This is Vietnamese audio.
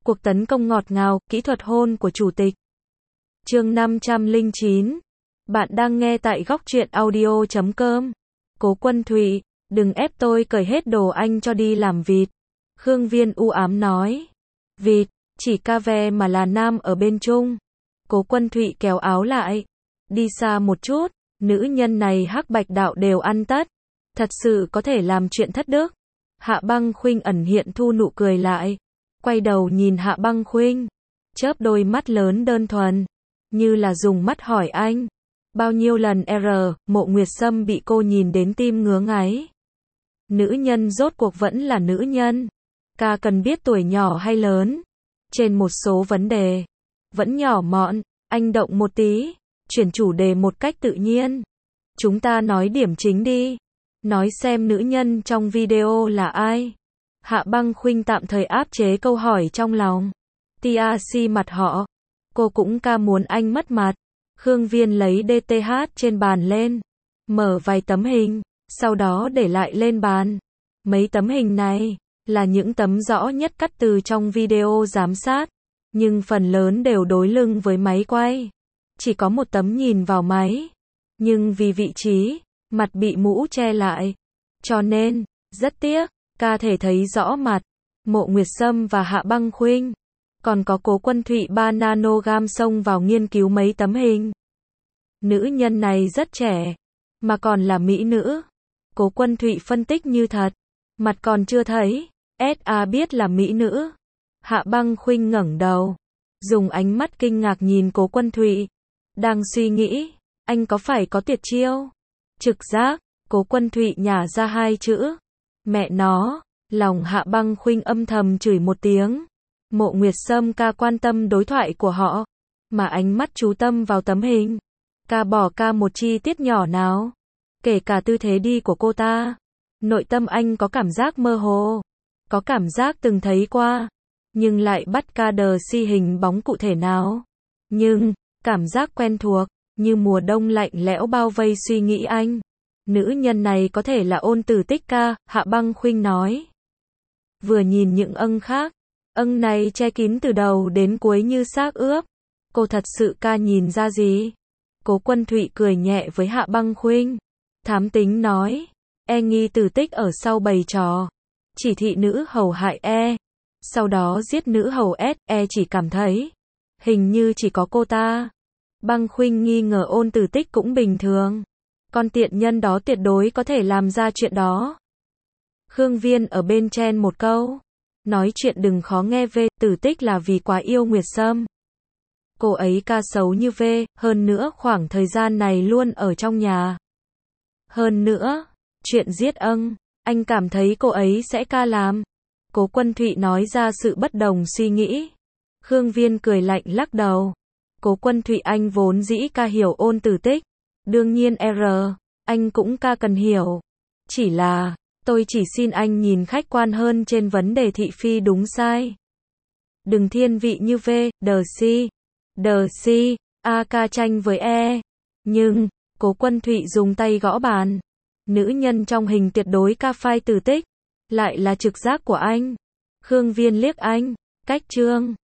Cuộc tấn công ngọt ngào, kỹ thuật hôn của chủ tịch. Chương 509. Bạn đang nghe tại góc truyện audio.com. Cố Quân Thụy, đừng ép tôi cởi hết đồ anh cho đi làm vịt. Khương Viên u ám nói. Vịt, chỉ ca ve mà là nam ở bên Trung. Cố Quân Thụy kéo áo lại. Đi xa một chút, nữ nhân này hắc bạch đạo đều ăn tất. Thật sự có thể làm chuyện thất đức. Hạ Băng Khuynh ẩn hiện thu nụ cười lại. Quay đầu nhìn Hạ Băng Khuynh. Chớp đôi mắt lớn đơn thuần. Như là dùng mắt hỏi anh. Bao nhiêu lần Mộ Nguyệt Sâm bị cô nhìn đến tim ngứa ngáy. Nữ nhân rốt cuộc vẫn là nữ nhân. Ca cần biết tuổi nhỏ hay lớn. Trên một số vấn đề. Vẫn nhỏ mọn. Anh động một tí. Chuyển chủ đề một cách tự nhiên. Chúng ta nói điểm chính đi. Nói xem nữ nhân trong video là ai. Hạ Băng Khuynh tạm thời áp chế câu hỏi trong lòng. TRC mặt họ. Cô cũng ca muốn anh mất mặt. Khương Viên lấy DTH trên bàn lên. Mở vài tấm hình. Sau đó để lại lên bàn. Mấy tấm hình này là những tấm rõ nhất cắt từ trong video giám sát. Nhưng phần lớn đều đối lưng với máy quay. Chỉ có một tấm nhìn vào máy. Nhưng vì vị trí, mặt bị mũ che lại. Cho nên, rất tiếc, ca thể thấy rõ mặt. Mộ Nguyệt Sâm và Hạ Băng Khuynh. Còn có Cố Quân Thụy 3 nanogam xông vào nghiên cứu mấy tấm hình. Nữ nhân này rất trẻ. Mà còn là mỹ nữ. Cố Quân Thụy phân tích như thật. Mặt còn chưa thấy. SA biết là mỹ nữ. Hạ Băng Khuynh ngẩng đầu. Dùng ánh mắt kinh ngạc nhìn Cố Quân Thụy. Đang suy nghĩ. Anh có phải có tuyệt chiêu? Trực giác. Cố Quân Thụy nhả ra hai chữ. Mẹ nó. Lòng Hạ Băng Khuynh âm thầm chửi một tiếng. Mộ Nguyệt Sâm ca quan tâm đối thoại của họ. Mà ánh mắt chú tâm vào tấm hình. Ca bỏ ca một chi tiết nhỏ nào. Kể cả tư thế đi của cô ta. Nội tâm anh có cảm giác mơ hồ. Có cảm giác từng thấy qua. Nhưng lại bắt ca đờ si hình bóng cụ thể nào. Nhưng, cảm giác quen thuộc. Như mùa đông lạnh lẽo bao vây suy nghĩ anh. Nữ nhân này có thể là Ôn Tử Tích ca, Hạ Băng Khuynh nói. Vừa nhìn những âng khác. Âng này che kín từ đầu đến cuối như xác ướp. Cô thật sự ca nhìn ra gì? Cố Quân Thụy cười nhẹ với Hạ Băng Khuynh. Thám tính nói. Nghi Tử Tích ở sau bày trò. Chỉ thị nữ hầu hại Sau đó giết nữ hầu chỉ cảm thấy. Hình như chỉ có cô ta. Băng Khuynh nghi ngờ Ôn Tử Tích cũng bình thường. Con tiện nhân đó tuyệt đối có thể làm ra chuyện đó. Khương Viên ở bên chen một câu. Nói chuyện đừng khó nghe về, Tử Tích là vì quá yêu Nguyệt Sâm. Cô ấy ca xấu như hơn nữa khoảng thời gian này luôn ở trong nhà. Hơn nữa, chuyện giết anh cảm thấy cô ấy sẽ ca làm. Cố Quân Thụy nói ra sự bất đồng suy nghĩ. Khương Viên cười lạnh lắc đầu. Cố Quân Thụy anh vốn dĩ ca hiểu Ôn Tử Tích. Đương nhiên anh cũng ca cần hiểu. Chỉ là, tôi chỉ xin anh nhìn khách quan hơn trên vấn đề thị phi đúng sai. Đừng thiên vị như đờ si, ca tranh với Nhưng, Cố Quân Thụy dùng tay gõ bàn. Nữ nhân trong hình tuyệt đối ca phai Tử Tích. Lại là trực giác của anh. Khương Viên liếc anh. Cách chương.